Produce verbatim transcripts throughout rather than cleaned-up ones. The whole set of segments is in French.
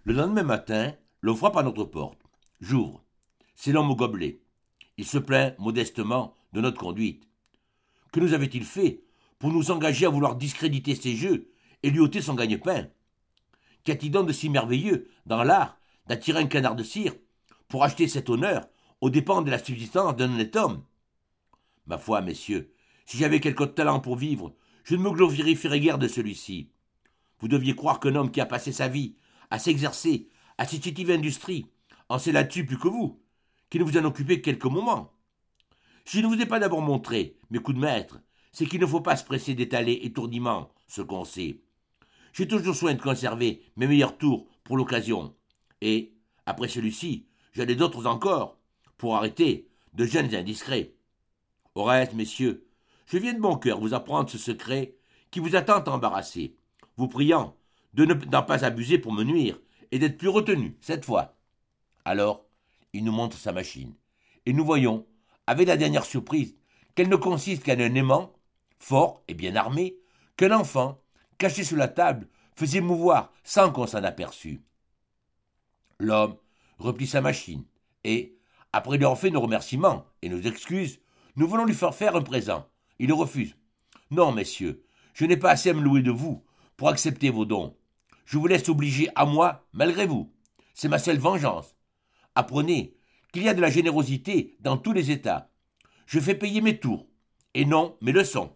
Le lendemain matin, l'on frappe à notre porte. J'ouvre. C'est l'homme au gobelet. Il se plaint modestement de notre conduite. Que nous avait-il fait pour nous engager à vouloir discréditer ses jeux et lui ôter son gagne-pain? Qu'y a-t-il donc de si merveilleux dans l'art d'attirer un canard de cire pour acheter cet honneur aux dépens de la subsistance d'un honnête homme? Ma foi, messieurs, si j'avais quelque talent pour vivre, je ne me glorifierais guère de celui-ci. Vous deviez croire qu'un homme qui a passé sa vie à s'exercer à cette chétive industrie en sait là-dessus plus que vous, qui ne vous en occupez que quelques moments. Si je ne vous ai pas d'abord montré mes coups de maître, c'est qu'il ne faut pas se presser d'étaler étourdiment ce qu'on sait. J'ai toujours soin de conserver mes meilleurs tours pour l'occasion, et, après celui-ci, j'en ai d'autres encore, pour arrêter de jeunes indiscrets. Au reste, messieurs, je viens de bon cœur vous apprendre ce secret qui vous a tant embarrassé, vous priant de ne d'en pas abuser pour me nuire, et d'être plus retenu, cette fois. Alors, il nous montre sa machine, et nous voyons, avec la dernière surprise, qu'elle ne consiste qu'en un aimant, fort et bien armé, qu'un enfant, caché sous la table, faisait mouvoir sans qu'on s'en aperçût. L'homme replie sa machine, et, après lui avoir fait nos remerciements et nos excuses, nous voulons lui faire faire un présent. Il refuse. Non, messieurs, je n'ai pas assez à me louer de vous pour accepter vos dons. Je vous laisse obliger à moi, malgré vous. C'est ma seule vengeance. Apprenez qu'il y a de la générosité dans tous les états. Je fais payer mes tours, et non mes leçons.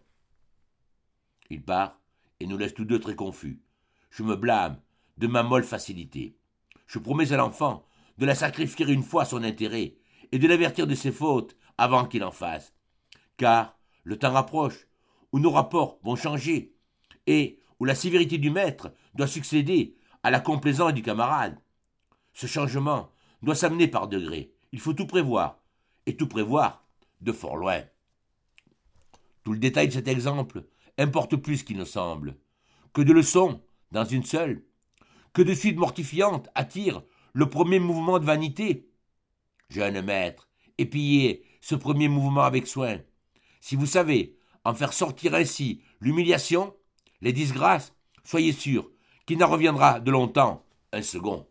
Il part et nous laisse tous deux très confus. Je me blâme de ma molle facilité. Je promets à l'enfant de la sacrifier une fois à son intérêt et de l'avertir de ses fautes avant qu'il en fasse. Car le temps approche où nos rapports vont changer et où la sévérité du maître doit succéder à la complaisance du camarade. Ce changement doit s'amener par degrés. Il faut tout prévoir, et tout prévoir de fort loin. Tout le détail de cet exemple importe plus qu'il ne semble. Que de leçons dans une seule, que de suites mortifiantes attirent le premier mouvement de vanité. Jeune maître, épillez ce premier mouvement avec soin. Si vous savez en faire sortir ainsi l'humiliation, les disgrâces, soyez sûr qu'il n'en reviendra de longtemps un second.